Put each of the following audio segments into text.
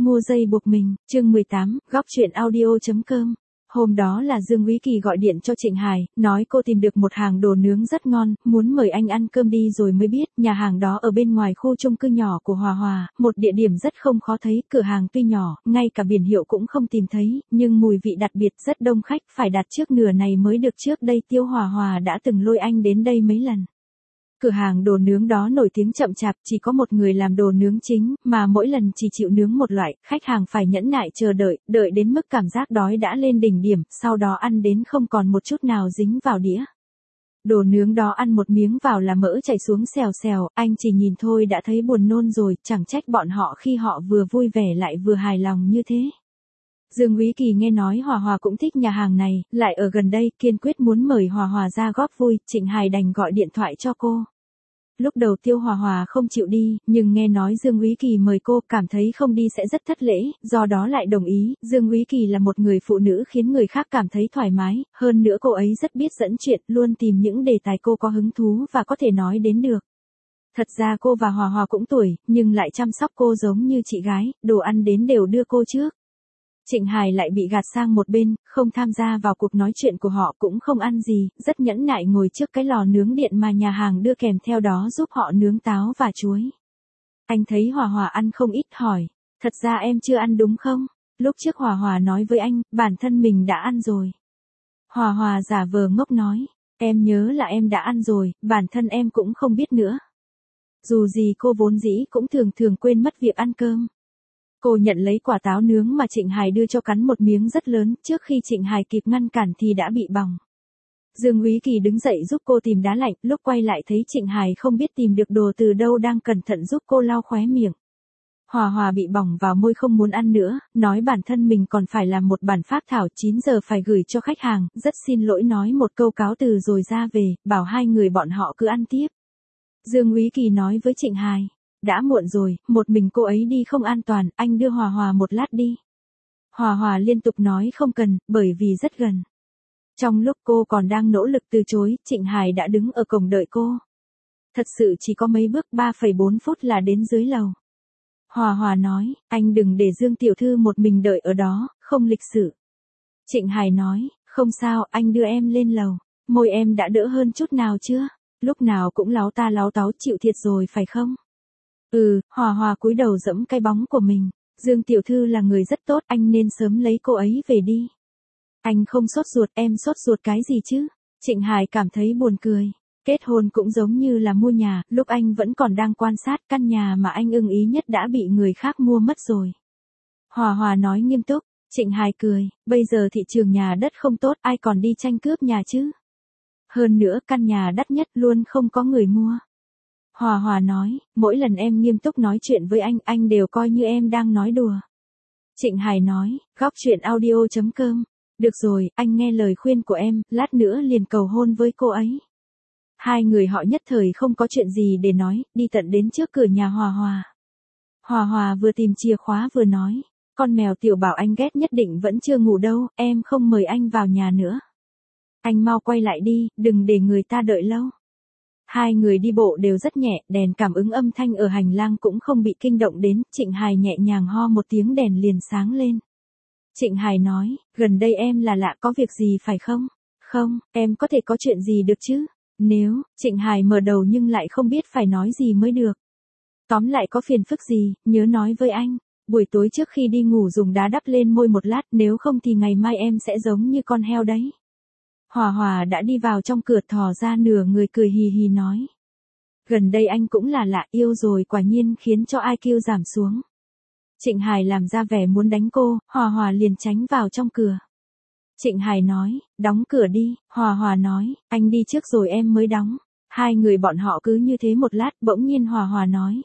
mua dây buộc mình, chương 18, góc chuyện audio.com. Hôm đó là Dương Úy Kỳ gọi điện cho Trịnh Hải, nói cô tìm được một hàng đồ nướng rất ngon, muốn mời anh ăn cơm đi rồi mới biết, nhà hàng đó ở bên ngoài khu chung cư nhỏ của Hòa Hòa, một địa điểm rất không khó thấy, cửa hàng tuy nhỏ, ngay cả biển hiệu cũng không tìm thấy, nhưng mùi vị đặc biệt rất đông khách, phải đặt trước nửa này mới được. Trước đây Tiêu Hòa Hòa đã từng lôi anh đến đây mấy lần. Cửa hàng đồ nướng đó nổi tiếng chậm chạp, chỉ có một người làm đồ nướng chính, mà mỗi lần chỉ chịu nướng một loại, khách hàng phải nhẫn nại chờ đợi đến mức cảm giác đói đã lên đỉnh điểm, sau đó ăn đến không còn một chút nào dính vào đĩa. Đồ nướng đó ăn một miếng vào là mỡ chảy xuống xèo xèo, anh chỉ nhìn thôi đã thấy buồn nôn rồi, chẳng trách bọn họ khi họ vừa vui vẻ lại vừa hài lòng như thế. Dương Úy Kỳ nghe nói Hòa Hòa cũng thích nhà hàng này, lại ở gần đây, kiên quyết muốn mời Hòa Hòa ra góp vui, Trịnh Hải đành gọi điện thoại cho cô. Lúc đầu Tiêu Hòa Hòa không chịu đi, nhưng nghe nói Dương Úy Kỳ mời cô, cảm thấy không đi sẽ rất thất lễ, do đó lại đồng ý. Dương Úy Kỳ là một người phụ nữ khiến người khác cảm thấy thoải mái, hơn nữa cô ấy rất biết dẫn chuyện, luôn tìm những đề tài cô có hứng thú và có thể nói đến được. Thật ra cô và Hòa Hòa cũng tuổi, nhưng lại chăm sóc cô giống như chị gái, đồ ăn đến đều đưa cô trước. Trịnh Hải lại bị gạt sang một bên, không tham gia vào cuộc nói chuyện của họ, cũng không ăn gì, rất nhẫn nại ngồi trước cái lò nướng điện mà nhà hàng đưa kèm theo đó giúp họ nướng táo và chuối. Anh thấy Hòa Hòa ăn không ít, hỏi, thật ra em chưa ăn đúng không? Lúc trước Hòa Hòa nói với anh, bản thân mình đã ăn rồi. Hòa Hòa giả vờ ngốc nói, em nhớ là em đã ăn rồi, bản thân em cũng không biết nữa. Dù gì cô vốn dĩ cũng thường quên mất việc ăn cơm. Cô nhận lấy quả táo nướng mà Trịnh Hải đưa cho, cắn một miếng rất lớn, trước khi Trịnh Hải kịp ngăn cản thì đã bị bỏng. Dương Úy Kỳ đứng dậy giúp cô tìm đá lạnh, lúc quay lại thấy Trịnh Hải không biết tìm được đồ từ đâu đang cẩn thận giúp cô lau khóe miệng. Hòa Hòa bị bỏng vào môi không muốn ăn nữa, nói bản thân mình còn phải làm một bản phác thảo 9 giờ phải gửi cho khách hàng, rất xin lỗi nói một câu cáo từ rồi ra về, bảo hai người bọn họ cứ ăn tiếp. Dương Úy Kỳ nói với Trịnh Hải, đã muộn rồi, một mình cô ấy đi không an toàn, anh đưa Hòa Hòa một lát đi. Hòa Hòa liên tục nói không cần, bởi vì rất gần. Trong lúc cô còn đang nỗ lực từ chối, Trịnh Hải đã đứng ở cổng đợi cô. Thật sự chỉ có mấy bước, 3,4 phút là đến dưới lầu. Hòa Hòa nói, anh đừng để Dương tiểu thư một mình đợi ở đó, không lịch sự. Trịnh Hải nói, không sao, anh đưa em lên lầu. Môi em đã đỡ hơn chút nào chưa? Lúc nào cũng láo ta láo táo, chịu thiệt rồi phải không? Hòa Hòa cúi đầu dẫm cái bóng của mình. Dương tiểu thư là người rất tốt, anh nên sớm lấy cô ấy về đi. Anh không sốt ruột, em sốt ruột cái gì chứ? Trịnh Hải cảm thấy buồn cười. Kết hôn cũng giống như là mua nhà, lúc anh vẫn còn đang quan sát, căn nhà mà anh ưng ý nhất đã bị người khác mua mất rồi. Hòa Hòa nói nghiêm túc. Trịnh Hải cười, bây giờ thị trường nhà đất không tốt, ai còn đi tranh cướp nhà chứ? Hơn nữa căn nhà đắt nhất luôn không có người mua. Hòa Hòa nói, mỗi lần em nghiêm túc nói chuyện với anh đều coi như em đang nói đùa. Trịnh Hải nói, góc chuyện audio.com. Được rồi, anh nghe lời khuyên của em, lát nữa liền cầu hôn với cô ấy. Hai người họ nhất thời không có chuyện gì để nói, đi tận đến trước cửa nhà Hòa Hòa. Hòa Hòa vừa tìm chìa khóa vừa nói, con mèo tiểu bảo anh ghét nhất định vẫn chưa ngủ đâu, em không mời anh vào nhà nữa. Anh mau quay lại đi, đừng để người ta đợi lâu. Hai người đi bộ đều rất nhẹ, đèn cảm ứng âm thanh ở hành lang cũng không bị kinh động đến, Trịnh Hải nhẹ nhàng ho một tiếng đèn liền sáng lên. Trịnh Hải nói, gần đây em là lạ, có việc gì phải không? Không, em có thể có chuyện gì được chứ? Nếu, Trịnh Hải mở đầu nhưng lại không biết phải nói gì mới được. Tóm lại có phiền phức gì, nhớ nói với anh. Buổi tối trước khi đi ngủ dùng đá đắp lên môi một lát, nếu không thì ngày mai em sẽ giống như con heo đấy. Hòa Hòa đã đi vào trong cửa, thò ra nửa người cười hì hì nói. Gần đây anh cũng là lạ, yêu rồi quả nhiên khiến cho IQ giảm xuống. Trịnh Hải làm ra vẻ muốn đánh cô, Hòa Hòa liền tránh vào trong cửa. Trịnh Hải nói, đóng cửa đi, Hòa Hòa nói, anh đi trước rồi em mới đóng. Hai người bọn họ cứ như thế một lát, bỗng nhiên Hòa Hòa nói.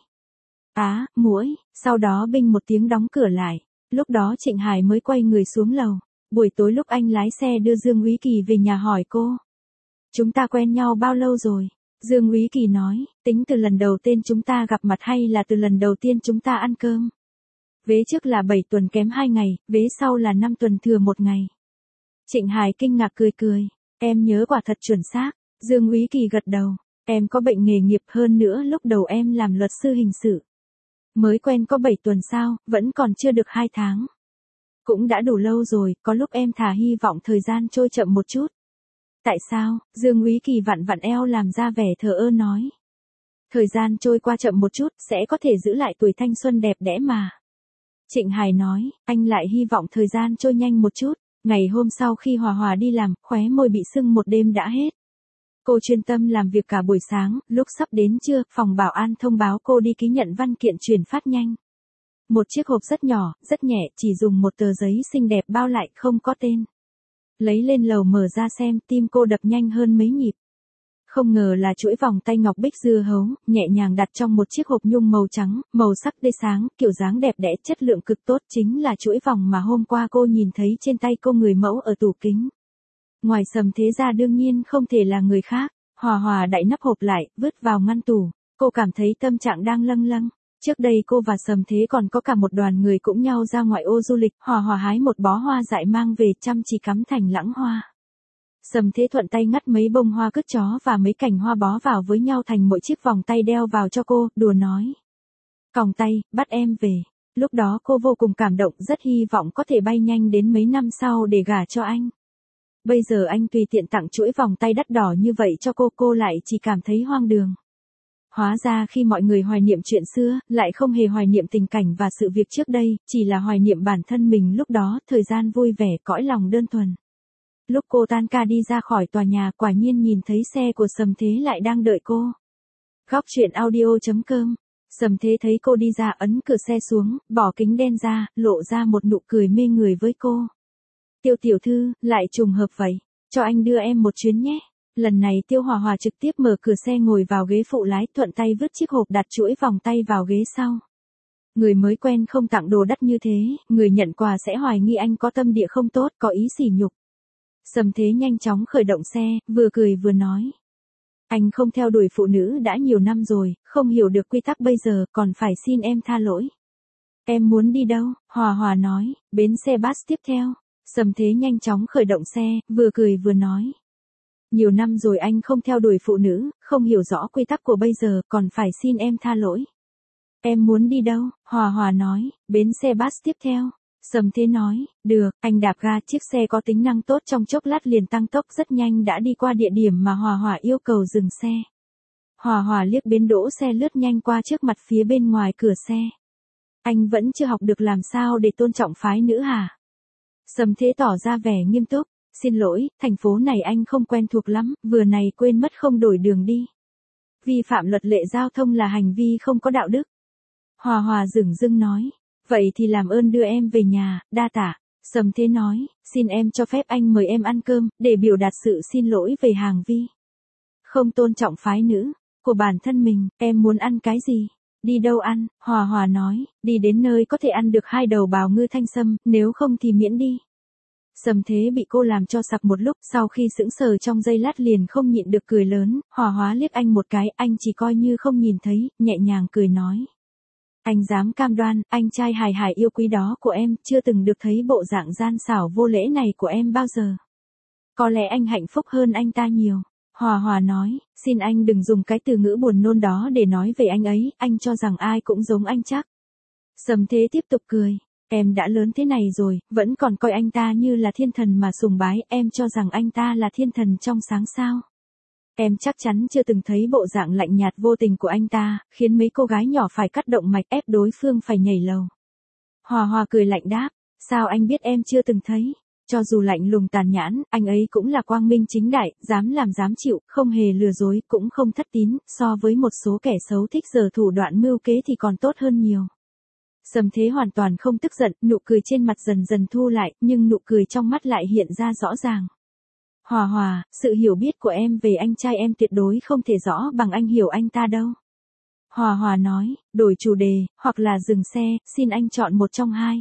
Muỗi, sau đó binh một tiếng đóng cửa lại. Lúc đó Trịnh Hải mới quay người xuống lầu. Buổi tối lúc anh lái xe đưa Dương Úy Kỳ về nhà hỏi cô. Chúng ta quen nhau bao lâu rồi? Dương Úy Kỳ nói, tính từ lần đầu tiên chúng ta gặp mặt hay là từ lần đầu tiên chúng ta ăn cơm? Vế trước là 7 tuần kém 2 ngày, vế sau là 5 tuần thừa 1 ngày. Trịnh Hải kinh ngạc cười, em nhớ quả thật chuẩn xác. Dương Úy Kỳ gật đầu, em có bệnh nghề nghiệp, hơn nữa lúc đầu em làm luật sư hình sự. Mới quen có 7 tuần sao, vẫn còn chưa được 2 tháng. Cũng đã đủ lâu rồi, có lúc em thà hy vọng thời gian trôi chậm một chút. Tại sao? Dương Úy Kỳ vặn vặn eo làm ra vẻ thờ ơ nói. Thời gian trôi qua chậm một chút, sẽ có thể giữ lại tuổi thanh xuân đẹp đẽ mà. Trịnh Hải nói, anh lại hy vọng thời gian trôi nhanh một chút. Ngày hôm sau khi Hòa Hòa đi làm, khóe môi bị sưng một đêm đã hết. Cô chuyên tâm làm việc cả buổi sáng, lúc sắp đến trưa, phòng bảo an thông báo cô đi ký nhận văn kiện chuyển phát nhanh. Một chiếc hộp rất nhỏ, rất nhẹ, chỉ dùng một tờ giấy xinh đẹp bao lại, không có tên. Lấy lên lầu mở ra xem, tim cô đập nhanh hơn mấy nhịp. Không ngờ là chuỗi vòng tay ngọc bích dưa hấu, nhẹ nhàng đặt trong một chiếc hộp nhung màu trắng, màu sắc tươi sáng, kiểu dáng đẹp đẽ, chất lượng cực tốt, chính là chuỗi vòng mà hôm qua cô nhìn thấy trên tay cô người mẫu ở tủ kính. Ngoài Sầm Thế ra đương nhiên không thể là người khác. Hòa Hòa đậy nắp hộp lại, vứt vào ngăn tủ. Cô cảm thấy tâm trạng đang lâng lâng. Trước đây cô và Sầm Thế còn có cả một đoàn người cũng nhau ra ngoại ô du lịch. Hòa Hòa hái một bó hoa dại mang về chăm chỉ cắm thành lãng hoa. Sầm Thế thuận tay ngắt mấy bông hoa cứt chó và mấy cành hoa bó vào với nhau thành mỗi chiếc vòng tay đeo vào cho cô, đùa nói. Còng tay, bắt em về. Lúc đó cô vô cùng cảm động, rất hy vọng có thể bay nhanh đến mấy năm sau để gả cho anh. Bây giờ anh tùy tiện tặng chuỗi vòng tay đắt đỏ như vậy cho cô lại chỉ cảm thấy hoang đường. Hóa ra khi mọi người hoài niệm chuyện xưa, lại không hề hoài niệm tình cảnh và sự việc trước đây, chỉ là hoài niệm bản thân mình lúc đó, thời gian vui vẻ, cõi lòng đơn thuần. Lúc cô tan ca đi ra khỏi tòa nhà, quả nhiên nhìn thấy xe của Sầm Thế lại đang đợi cô. Góc truyện audio.com. Sầm Thế thấy cô đi ra ấn cửa xe xuống, bỏ kính đen ra, lộ ra một nụ cười mê người với cô. Tiêu tiểu thư, lại trùng hợp vậy, cho anh đưa em một chuyến nhé. Lần này Tiêu Hòa Hòa trực tiếp mở cửa xe ngồi vào ghế phụ lái, thuận tay vứt chiếc hộp đặt chuỗi vòng tay vào ghế sau. Người mới quen không tặng đồ đắt như thế, người nhận quà sẽ hoài nghi anh có tâm địa không tốt, có ý sỉ nhục. Sầm Thế nhanh chóng khởi động xe, vừa cười vừa nói. Anh không theo đuổi phụ nữ đã nhiều năm rồi, không hiểu được quy tắc bây giờ, còn phải xin em tha lỗi. Em muốn đi đâu? Hòa Hòa nói, bến xe bus tiếp theo. Sầm Thế nhanh chóng khởi động xe, vừa cười vừa nói. Nhiều năm rồi anh không theo đuổi phụ nữ, không hiểu rõ quy tắc của bây giờ, còn phải xin em tha lỗi. Em muốn đi đâu? Hòa Hòa nói, bến xe bus tiếp theo. Sầm Thế nói, được, anh đạp ga, chiếc xe có tính năng tốt, trong chốc lát liền tăng tốc rất nhanh đã đi qua địa điểm mà Hòa Hòa yêu cầu dừng xe. Hòa Hòa liếc bến đỗ xe lướt nhanh qua trước mặt phía bên ngoài cửa xe. Anh vẫn chưa học được làm sao để tôn trọng phái nữ hả? Sầm Thế tỏ ra vẻ nghiêm túc, xin lỗi, thành phố này anh không quen thuộc lắm, vừa này quên mất không đổi đường đi. Vi phạm luật lệ giao thông là hành vi không có đạo đức. Hòa Hòa dửng dưng nói, vậy thì làm ơn đưa em về nhà, đa tạ. Sầm Thế nói, xin em cho phép anh mời em ăn cơm, để biểu đạt sự xin lỗi về hành vi không tôn trọng phái nữ của bản thân mình. Em muốn ăn cái gì? Đi đâu ăn? Hòa Hòa nói, đi đến nơi có thể ăn được 2 đầu bào ngư thanh sâm, nếu không thì miễn đi. Sầm Thế bị cô làm cho sặc một lúc, sau khi sững sờ trong giây lát liền không nhịn được cười lớn. Hòa Hòa liếc anh một cái, anh chỉ coi như không nhìn thấy, nhẹ nhàng cười nói. Anh dám cam đoan, anh trai hài hài yêu quý đó của em, chưa từng được thấy bộ dạng gian xảo vô lễ này của em bao giờ. Có lẽ anh hạnh phúc hơn anh ta nhiều. Hòa Hòa nói, xin anh đừng dùng cái từ ngữ buồn nôn đó để nói về anh ấy, anh cho rằng ai cũng giống anh chắc. Sầm Thế tiếp tục cười, em đã lớn thế này rồi, vẫn còn coi anh ta như là thiên thần mà sùng bái, em cho rằng anh ta là thiên thần trong sáng sao. Em chắc chắn chưa từng thấy bộ dạng lạnh nhạt vô tình của anh ta, khiến mấy cô gái nhỏ phải cắt động mạch ép đối phương phải nhảy lầu. Hòa Hòa cười lạnh đáp, sao anh biết em chưa từng thấy? Cho dù lạnh lùng tàn nhẫn, anh ấy cũng là quang minh chính đại, dám làm dám chịu, không hề lừa dối, cũng không thất tín, so với một số kẻ xấu thích giở thủ đoạn mưu kế thì còn tốt hơn nhiều. Sầm Thế hoàn toàn không tức giận, nụ cười trên mặt dần dần thu lại, nhưng nụ cười trong mắt lại hiện ra rõ ràng. Hòa Hòa, sự hiểu biết của em về anh trai em tuyệt đối không thể rõ bằng anh hiểu anh ta đâu. Hòa Hòa nói, đổi chủ đề, hoặc là dừng xe, xin anh chọn một trong hai.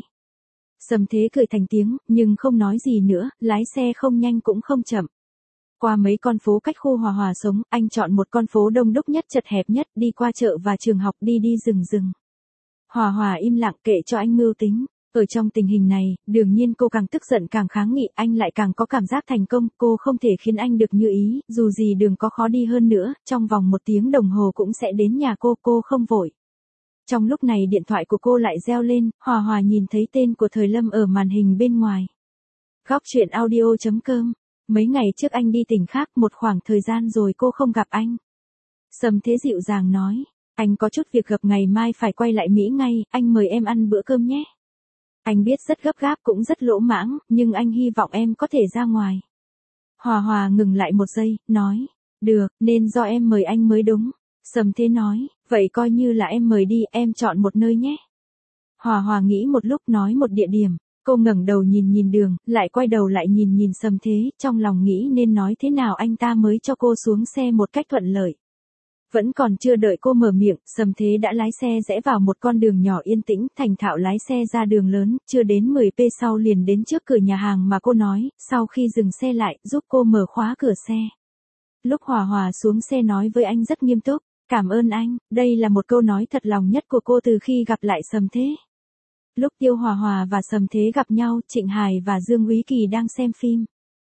Sầm Thế cười thành tiếng, nhưng không nói gì nữa, lái xe không nhanh cũng không chậm. Qua mấy con phố cách khu Hòa Hòa sống, anh chọn một con phố đông đúc nhất, chật hẹp nhất, đi qua chợ và trường học, đi dừng. Hòa Hòa im lặng kệ cho anh mưu tính. Ở trong tình hình này, đương nhiên cô càng tức giận càng kháng nghị, anh lại càng có cảm giác thành công, cô không thể khiến anh được như ý, dù gì đường có khó đi hơn nữa, trong vòng 1 tiếng đồng hồ cũng sẽ đến nhà cô không vội. Trong lúc này điện thoại của cô lại reo lên, Hòa Hòa nhìn thấy tên của Thời Lâm ở màn hình bên ngoài. Góc truyện audio.com. Mấy ngày trước anh đi tỉnh khác, một khoảng thời gian rồi cô không gặp anh. Sầm Thế dịu dàng nói, anh có chút việc gấp, ngày mai phải quay lại Mỹ ngay, anh mời em ăn bữa cơm nhé. Anh biết rất gấp gáp cũng rất lỗ mãng, nhưng anh hy vọng em có thể ra ngoài. Hòa Hòa ngừng lại một giây, nói, được, nên do em mời anh mới đúng. Sầm Thế nói, vậy coi như là em mời đi, em chọn một nơi nhé. Hòa Hòa nghĩ một lúc nói một địa điểm, cô ngẩng đầu nhìn đường, lại quay đầu lại nhìn Sầm Thế, trong lòng nghĩ nên nói thế nào anh ta mới cho cô xuống xe một cách thuận lợi. Vẫn còn chưa đợi cô mở miệng, Sầm Thế đã lái xe rẽ vào một con đường nhỏ yên tĩnh, thành thạo lái xe ra đường lớn, chưa đến 10 p sau liền đến trước cửa nhà hàng mà cô nói, sau khi dừng xe lại, giúp cô mở khóa cửa xe. Lúc Hòa Hòa xuống xe nói với anh rất nghiêm túc, cảm ơn anh, đây là một câu nói thật lòng nhất của cô từ khi gặp lại Sầm Thế. Lúc Tiêu Hòa Hòa và Sầm Thế gặp nhau, Trịnh Hải và Dương Úy Kỳ đang xem phim.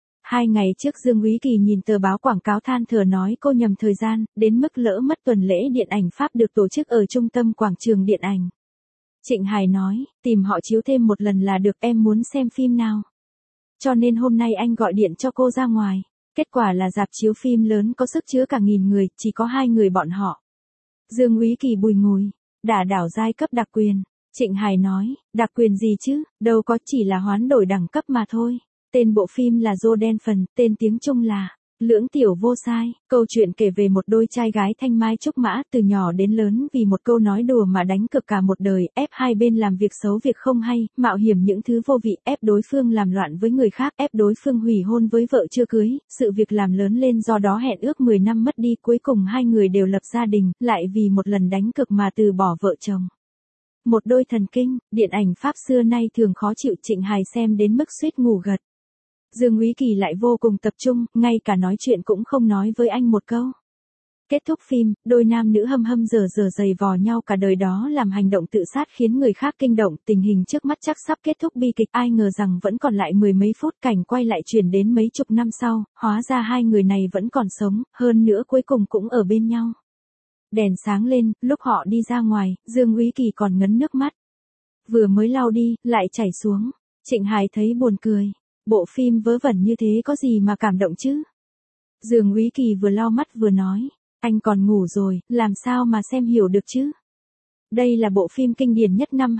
2 ngày trước Dương Úy Kỳ nhìn tờ báo quảng cáo than thở nói cô nhầm thời gian, đến mức lỡ mất tuần lễ điện ảnh Pháp được tổ chức ở trung tâm quảng trường điện ảnh. Trịnh Hải nói, tìm họ chiếu thêm một lần là được, em muốn xem phim nào. Cho nên hôm nay anh gọi điện cho cô ra ngoài. Kết quả là rạp chiếu phim lớn có sức chứa cả 1000 người, chỉ có 2 người bọn họ. Dương Úy Kỳ bùi ngùi, đả đảo giai cấp đặc quyền. Trịnh Hải nói, đặc quyền gì chứ, đâu có, chỉ là hoán đổi đẳng cấp mà thôi. Tên bộ phim là Dô Đen Phần, tên tiếng Trung là Lưỡng Tiểu Vô Sai. Câu chuyện kể về một đôi trai gái thanh mai trúc mã, từ nhỏ đến lớn vì một câu nói đùa mà đánh cược cả một đời, ép hai bên làm việc xấu việc không hay, mạo hiểm những thứ vô vị, ép đối phương làm loạn với người khác, ép đối phương hủy hôn với vợ chưa cưới, sự việc làm lớn lên, do đó hẹn ước 10 năm mất đi, cuối cùng hai người đều lập gia đình, lại vì một lần đánh cược mà từ bỏ vợ chồng. Một đôi thần kinh, điện ảnh Pháp xưa nay thường khó chịu, Trịnh Hải xem đến mức suýt ngủ gật. Dương Úy Kỳ lại vô cùng tập trung, ngay cả nói chuyện cũng không nói với anh một câu. Kết thúc phim, đôi nam nữ hâm hâm dở giày vò nhau cả đời, đó làm hành động tự sát khiến người khác kinh động, tình hình trước mắt chắc sắp kết thúc bi kịch, ai ngờ rằng vẫn còn lại 10 mấy phút, cảnh quay lại chuyển đến mấy chục năm sau, hóa ra hai người này vẫn còn sống, hơn nữa cuối cùng cũng ở bên nhau. Đèn sáng lên, lúc họ đi ra ngoài, Dương Úy Kỳ còn ngấn nước mắt. Vừa mới lau đi, lại chảy xuống. Trịnh Hải thấy buồn cười. Bộ phim vớ vẩn như thế có gì mà cảm động chứ? Dương Úy Kỳ vừa lau mắt vừa nói, anh còn ngủ rồi, làm sao mà xem hiểu được chứ? Đây là bộ phim kinh điển nhất năm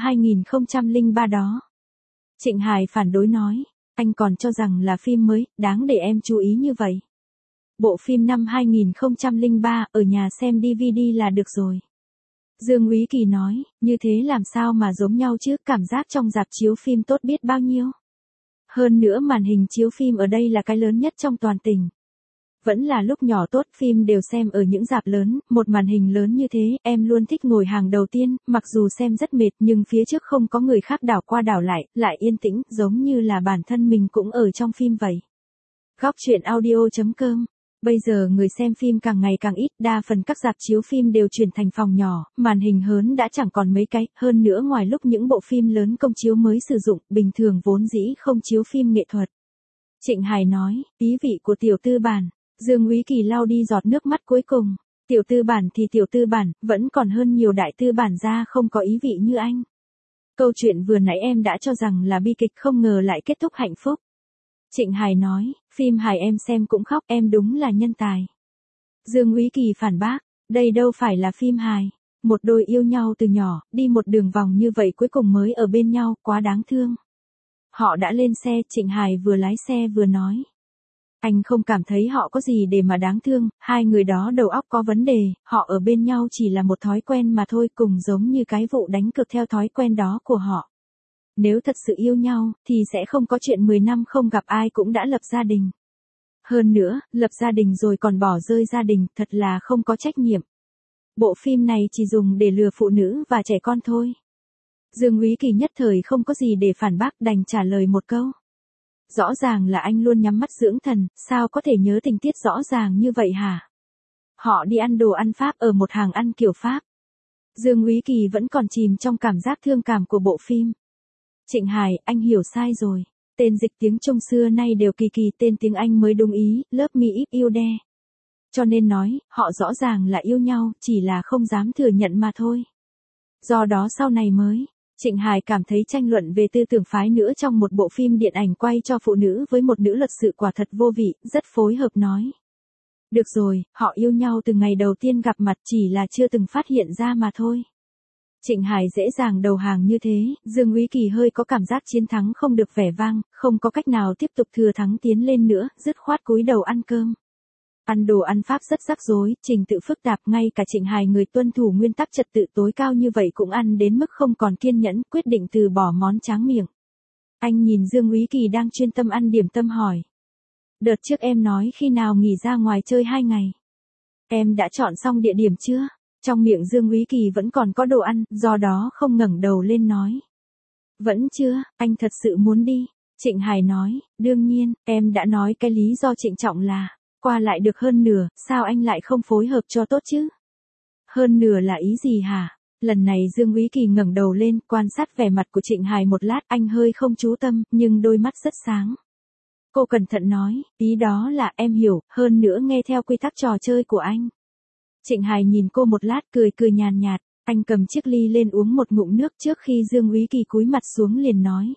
2003 đó. Trịnh Hải phản đối nói, anh còn cho rằng là phim mới, đáng để em chú ý như vậy. Bộ phim năm 2003, ở nhà xem DVD là được rồi. Dương Úy Kỳ nói, như thế làm sao mà giống nhau chứ, cảm giác trong rạp chiếu phim tốt biết bao nhiêu. Hơn nữa màn hình chiếu phim ở đây là cái lớn nhất trong toàn tỉnh. Vẫn là lúc nhỏ tốt, phim đều xem ở những rạp lớn, một màn hình lớn như thế, em luôn thích ngồi hàng đầu tiên, mặc dù xem rất mệt nhưng phía trước không có người khác đảo qua đảo lại yên tĩnh, giống như là bản thân mình cũng ở trong phim vậy. Góc truyện audio.com. Bây giờ người xem phim càng ngày càng ít, đa phần các rạp chiếu phim đều chuyển thành phòng nhỏ, màn hình lớn đã chẳng còn mấy cái, hơn nữa ngoài lúc những bộ phim lớn công chiếu mới sử dụng, bình thường vốn dĩ không chiếu phim nghệ thuật. Trịnh Hải nói, ý vị của tiểu tư bản. Dương Úy Kỳ lau đi giọt nước mắt cuối cùng. Tiểu tư bản thì tiểu tư bản, vẫn còn hơn nhiều đại tư bản ra không có ý vị như anh. Câu chuyện vừa nãy em đã cho rằng là bi kịch, không ngờ lại kết thúc hạnh phúc. Trịnh Hải nói, phim hài em xem cũng khóc, em đúng là nhân tài. Dương Úy Kỳ phản bác, đây đâu phải là phim hài. Một đôi yêu nhau từ nhỏ, đi một đường vòng như vậy cuối cùng mới ở bên nhau, quá đáng thương. Họ đã lên xe, Trịnh Hải vừa lái xe vừa nói. Anh không cảm thấy họ có gì để mà đáng thương, hai người đó đầu óc có vấn đề, họ ở bên nhau chỉ là một thói quen mà thôi, cùng giống như cái vụ đánh cược theo thói quen đó của họ. Nếu thật sự yêu nhau, thì sẽ không có chuyện 10 năm không gặp ai cũng đã lập gia đình. Hơn nữa, lập gia đình rồi còn bỏ rơi gia đình, thật là không có trách nhiệm. Bộ phim này chỉ dùng để lừa phụ nữ và trẻ con thôi. Dương Úy Kỳ nhất thời không có gì để phản bác, đành trả lời một câu. Rõ ràng là anh luôn nhắm mắt dưỡng thần, sao có thể nhớ tình tiết rõ ràng như vậy hả? Họ đi ăn đồ ăn Pháp ở một hàng ăn kiểu Pháp. Dương Úy Kỳ vẫn còn chìm trong cảm giác thương cảm của bộ phim. Trịnh Hải, anh hiểu sai rồi. Tên dịch tiếng Trung xưa nay đều kỳ, tên tiếng Anh mới đúng ý, Love Me If You Dare. Cho nên nói, họ rõ ràng là yêu nhau, chỉ là không dám thừa nhận mà thôi. Do đó sau này mới, Trịnh Hải cảm thấy tranh luận về tư tưởng phái nữa trong một bộ phim điện ảnh quay cho phụ nữ với một nữ luật sự quả thật vô vị, rất phối hợp nói. Được rồi, họ yêu nhau từ ngày đầu tiên gặp mặt chỉ là chưa từng phát hiện ra mà thôi. Trịnh Hải dễ dàng đầu hàng như thế, Dương Úy Kỳ hơi có cảm giác chiến thắng không được vẻ vang, không có cách nào tiếp tục thừa thắng tiến lên nữa, dứt khoát cúi đầu ăn cơm. Ăn đồ ăn Pháp rất rắc rối, trình tự phức tạp, ngay cả Trịnh Hải người tuân thủ nguyên tắc trật tự tối cao như vậy cũng ăn đến mức không còn kiên nhẫn, quyết định từ bỏ món tráng miệng. Anh nhìn Dương Úy Kỳ đang chuyên tâm ăn điểm tâm hỏi. Đợt trước em nói khi nào nghỉ ra ngoài chơi 2 ngày. Em đã chọn xong địa điểm chưa? Trong miệng Dương Úy Kỳ vẫn còn có đồ ăn, do đó không ngẩng đầu lên nói. Vẫn chưa, anh thật sự muốn đi. Trịnh Hải nói, đương nhiên, em đã nói cái lý do trịnh trọng là, qua lại được hơn nửa, sao anh lại không phối hợp cho tốt chứ? Hơn nửa là ý gì hả? Lần này Dương Úy Kỳ ngẩng đầu lên, quan sát vẻ mặt của Trịnh Hải một lát, anh hơi không chú tâm, nhưng đôi mắt rất sáng. Cô cẩn thận nói, ý đó là em hiểu, hơn nữa nghe theo quy tắc trò chơi của anh. Trịnh Hải nhìn cô một lát cười cười nhàn nhạt, anh cầm chiếc ly lên uống một ngụm nước trước khi Dương Úy Kỳ cúi mặt xuống liền nói.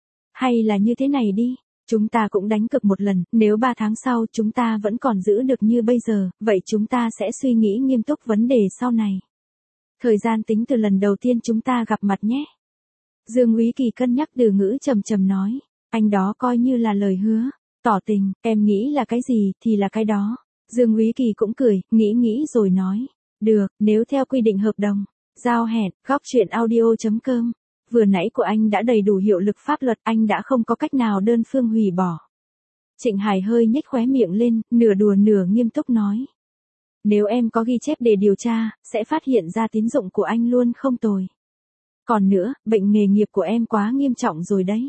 Hay là như thế này đi, chúng ta cũng đánh cược một lần, nếu 3 tháng sau chúng ta vẫn còn giữ được như bây giờ, vậy chúng ta sẽ suy nghĩ nghiêm túc vấn đề sau này. Thời gian tính từ lần đầu tiên chúng ta gặp mặt nhé. Dương Úy Kỳ cân nhắc từ ngữ trầm trầm nói, anh đó coi như là lời hứa, tỏ tình, em nghĩ là cái gì thì là cái đó. Dương Úy Kỳ cũng cười, nghĩ rồi nói, được, nếu theo quy định hợp đồng. Giao hẹn, góc truyện audio.com. Vừa nãy của anh đã đầy đủ hiệu lực pháp luật, anh đã không có cách nào đơn phương hủy bỏ. Trịnh Hải hơi nhếch khóe miệng lên, nửa đùa nửa nghiêm túc nói. Nếu em có ghi chép để điều tra, sẽ phát hiện ra tín dụng của anh luôn không tồi. Còn nữa, bệnh nghề nghiệp của em quá nghiêm trọng rồi đấy.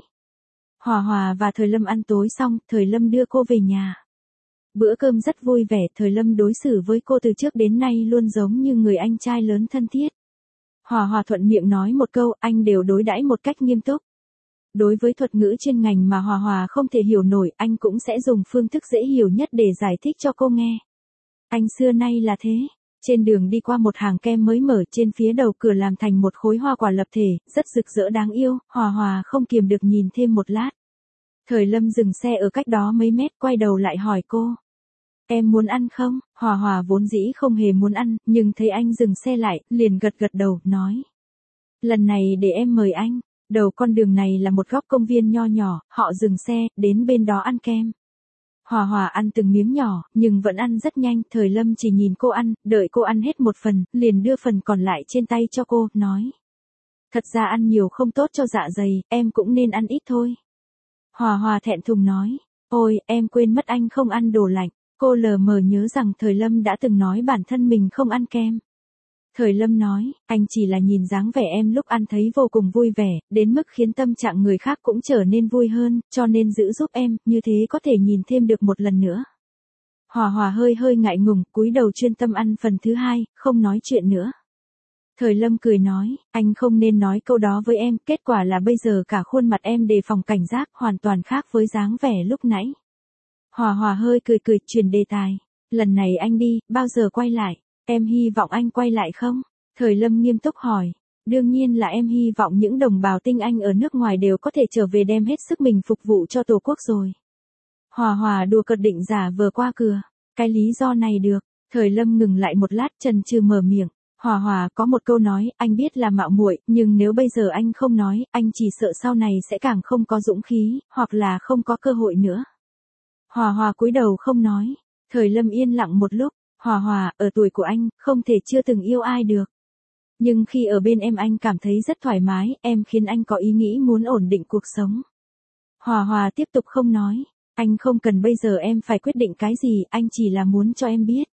Hòa Hòa và Thời Lâm ăn tối xong, Thời Lâm đưa cô về nhà. Bữa cơm rất vui vẻ, Thời Lâm đối xử với cô từ trước đến nay luôn giống như người anh trai lớn thân thiết. Hòa Hòa thuận miệng nói một câu, anh đều đối đãi một cách nghiêm túc. Đối với thuật ngữ chuyên ngành mà Hòa Hòa không thể hiểu nổi, anh cũng sẽ dùng phương thức dễ hiểu nhất để giải thích cho cô nghe. Anh xưa nay là thế. Trên đường đi qua một hàng kem mới mở, trên phía đầu cửa làm thành một khối hoa quả lập thể, rất rực rỡ đáng yêu, Hòa Hòa không kiềm được nhìn thêm một lát. Thời Lâm dừng xe ở cách đó mấy mét, quay đầu lại hỏi cô. Em muốn ăn không? Hòa Hòa vốn dĩ không hề muốn ăn, nhưng thấy anh dừng xe lại, liền gật gật đầu, nói. Lần này để em mời anh. Đầu con đường này là một góc công viên nho nhỏ, họ dừng xe, đến bên đó ăn kem. Hòa Hòa ăn từng miếng nhỏ, nhưng vẫn ăn rất nhanh, Thời Lâm chỉ nhìn cô ăn, đợi cô ăn hết một phần, liền đưa phần còn lại trên tay cho cô, nói. Thật ra ăn nhiều không tốt cho dạ dày, em cũng nên ăn ít thôi. Hòa Hòa thẹn thùng nói, ôi, em quên mất anh không ăn đồ lạnh. Cô lờ mờ nhớ rằng Thời Lâm đã từng nói bản thân mình không ăn kem. Thời Lâm nói, anh chỉ là nhìn dáng vẻ em lúc ăn thấy vô cùng vui vẻ, đến mức khiến tâm trạng người khác cũng trở nên vui hơn, cho nên giữ giúp em, như thế có thể nhìn thêm được một lần nữa. Hòa Hòa hơi ngại ngùng, cúi đầu chuyên tâm ăn phần thứ hai, không nói chuyện nữa. Thời Lâm cười nói, anh không nên nói câu đó với em, kết quả là bây giờ cả khuôn mặt em đề phòng cảnh giác, hoàn toàn khác với dáng vẻ lúc nãy. Hòa Hòa hơi cười chuyển đề tài. Lần này anh đi, bao giờ quay lại? Em hy vọng anh quay lại không? Thời Lâm nghiêm túc hỏi. Đương nhiên là em hy vọng những đồng bào tinh Anh ở nước ngoài đều có thể trở về đem hết sức mình phục vụ cho Tổ quốc rồi. Hòa Hòa đùa cợt định giả vờ qua cửa. Cái lý do này được. Thời Lâm ngừng lại một lát chần chừ mở miệng. Hòa Hòa có một câu nói, anh biết là mạo muội, nhưng nếu bây giờ anh không nói, anh chỉ sợ sau này sẽ càng không có dũng khí, hoặc là không có cơ hội nữa. Hòa Hòa cúi đầu không nói. Thời Lâm yên lặng một lúc. Hòa Hòa, ở tuổi của anh, không thể chưa từng yêu ai được. Nhưng khi ở bên em anh cảm thấy rất thoải mái, em khiến anh có ý nghĩ muốn ổn định cuộc sống. Hòa Hòa tiếp tục không nói. Anh không cần bây giờ em phải quyết định cái gì, anh chỉ là muốn cho em biết.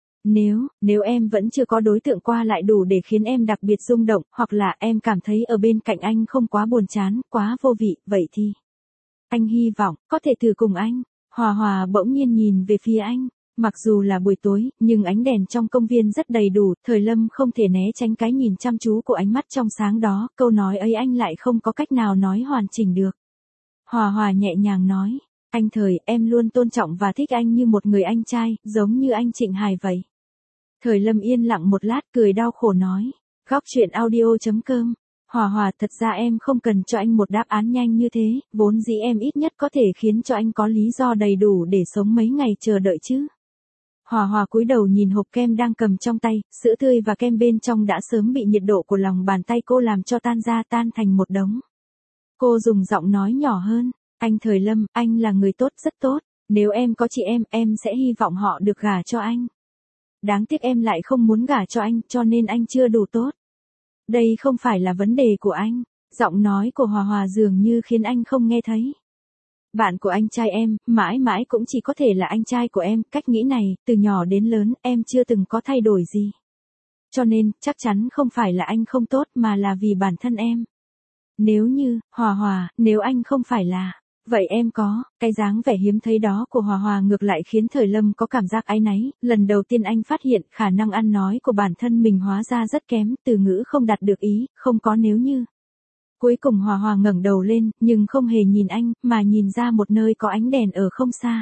Nếu em vẫn chưa có đối tượng qua lại đủ để khiến em đặc biệt rung động, hoặc là em cảm thấy ở bên cạnh anh không quá buồn chán, quá vô vị, vậy thì. Anh hy vọng, có thể thử cùng anh. Hòa Hòa bỗng nhiên nhìn về phía anh. Mặc dù là buổi tối, nhưng ánh đèn trong công viên rất đầy đủ, Thời Lâm không thể né tránh cái nhìn chăm chú của ánh mắt trong sáng đó, câu nói ấy anh lại không có cách nào nói hoàn chỉnh được. Hòa Hòa nhẹ nhàng nói, anh Thời, em luôn tôn trọng và thích anh như một người anh trai, giống như anh Trịnh Hải vậy. Thời Lâm yên lặng một lát cười đau khổ nói, Góc chuyện audio.com. Hòa Hòa, thật ra em không cần cho anh một đáp án nhanh như thế, vốn dĩ em ít nhất có thể khiến cho anh có lý do đầy đủ để sống mấy ngày chờ đợi chứ. Hòa Hòa cúi đầu nhìn hộp kem đang cầm trong tay, sữa tươi và kem bên trong đã sớm bị nhiệt độ của lòng bàn tay cô làm cho tan thành một đống. Cô dùng giọng nói nhỏ hơn, anh Thời Lâm, anh là người tốt, rất tốt, nếu em có chị em sẽ hy vọng họ được gả cho anh. Đáng tiếc em lại không muốn gả cho anh, cho nên anh chưa đủ tốt. Đây không phải là vấn đề của anh, giọng nói của Hòa Hòa dường như khiến anh không nghe thấy. Bạn của anh trai em, mãi mãi cũng chỉ có thể là anh trai của em, cách nghĩ này, từ nhỏ đến lớn, em chưa từng có thay đổi gì. Cho nên, chắc chắn không phải là anh không tốt mà là vì bản thân em. Nếu như, Hòa Hòa, nếu anh không phải là, vậy em có, cái dáng vẻ hiếm thấy đó của Hòa Hòa ngược lại khiến Thời Lâm có cảm giác áy náy, lần đầu tiên anh phát hiện khả năng ăn nói của bản thân mình hóa ra rất kém, từ ngữ không đạt được ý, không có nếu như. Cuối cùng Hòa Hòa ngẩng đầu lên, nhưng không hề nhìn anh, mà nhìn ra một nơi có ánh đèn ở không xa.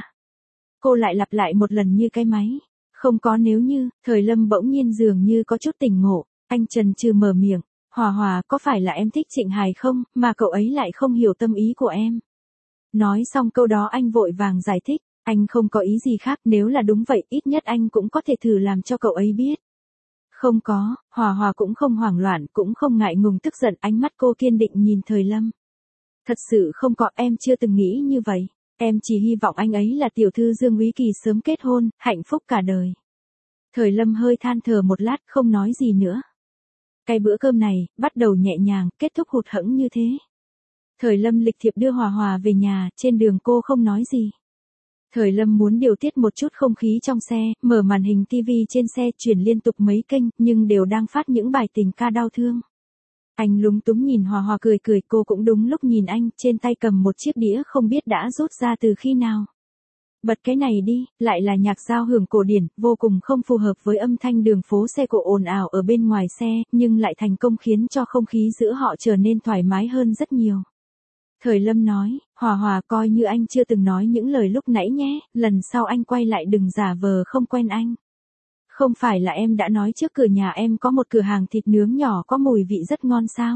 Cô lại lặp lại một lần như cái máy. Không có nếu như, Thời Lâm bỗng nhiên dường như có chút tỉnh ngộ, anh chần chừ mở miệng. Hòa Hòa, có phải là em thích Trịnh Hải không, mà cậu ấy lại không hiểu tâm ý của em? Nói xong câu đó anh vội vàng giải thích, anh không có ý gì khác, nếu là đúng vậy, ít nhất anh cũng có thể thử làm cho cậu ấy biết. Không có, Hòa Hòa cũng không hoảng loạn, cũng không ngại ngùng tức giận, ánh mắt cô kiên định nhìn Thời Lâm. Thật sự không có, em chưa từng nghĩ như vậy, em chỉ hy vọng anh ấy là tiểu thư Dương Úy Kỳ sớm kết hôn, hạnh phúc cả đời. Thời Lâm hơi than thở một lát, không nói gì nữa. Cái bữa cơm này, bắt đầu nhẹ nhàng, kết thúc hụt hẫng như thế. Thời Lâm lịch thiệp đưa Hòa Hòa về nhà, trên đường cô không nói gì. Thời Lâm muốn điều tiết một chút không khí trong xe, mở màn hình TV trên xe chuyển liên tục mấy kênh, nhưng đều đang phát những bài tình ca đau thương. Anh lúng túng nhìn Hòa Hòa cười cười, cô cũng đúng lúc nhìn anh, trên tay cầm một chiếc đĩa không biết đã rút ra từ khi nào. Bật cái này đi, lại là nhạc giao hưởng cổ điển, vô cùng không phù hợp với âm thanh đường phố xe cộ ồn ào ở bên ngoài xe, nhưng lại thành công khiến cho không khí giữa họ trở nên thoải mái hơn rất nhiều. Thời Lâm nói, Hòa Hòa, coi như anh chưa từng nói những lời lúc nãy nhé, lần sau anh quay lại đừng giả vờ không quen anh. Không phải là em đã nói trước cửa nhà em có một cửa hàng thịt nướng nhỏ có mùi vị rất ngon sao?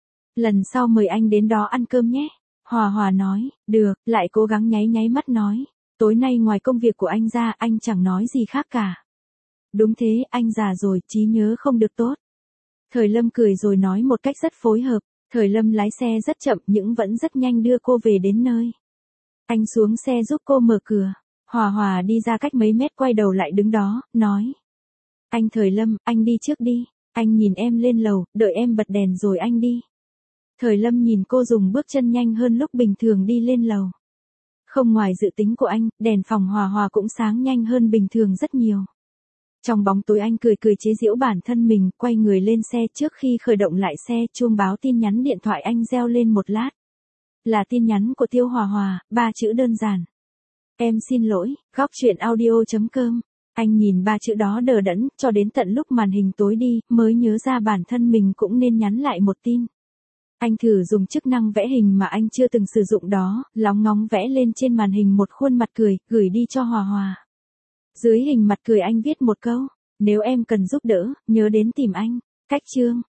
Lần sau mời anh đến đó ăn cơm nhé. Hòa Hòa nói, được, lại cố gắng nháy mắt nói, tối nay ngoài công việc của anh ra anh chẳng nói gì khác cả. Đúng thế, anh già rồi, trí nhớ không được tốt. Thời Lâm cười rồi nói một cách rất phối hợp. Thời Lâm lái xe rất chậm nhưng vẫn rất nhanh đưa cô về đến nơi. Anh xuống xe giúp cô mở cửa. Hòa Hòa đi ra cách mấy mét quay đầu lại đứng đó, nói. Anh Thời Lâm, anh đi trước đi. Anh nhìn em lên lầu, đợi em bật đèn rồi anh đi. Thời Lâm nhìn cô dùng bước chân nhanh hơn lúc bình thường đi lên lầu. Không ngoài dự tính của anh, đèn phòng Hòa Hòa cũng sáng nhanh hơn bình thường rất nhiều. Trong bóng tối anh cười chế giễu bản thân mình, quay người lên xe trước khi khởi động lại xe, chuông báo tin nhắn điện thoại anh reo lên một lát. Là tin nhắn của Tiêu Hòa Hòa, 3 chữ đơn giản. Em xin lỗi, góc chuyện audio.com. Anh nhìn 3 chữ đó đờ đẫn, cho đến tận lúc màn hình tối đi, mới nhớ ra bản thân mình cũng nên nhắn lại một tin. Anh thử dùng chức năng vẽ hình mà anh chưa từng sử dụng đó, lóng ngóng vẽ lên trên màn hình một khuôn mặt cười, gửi đi cho Hòa Hòa. Dưới hình mặt cười anh viết một câu, nếu em cần giúp đỡ, nhớ đến tìm anh. Cách chương.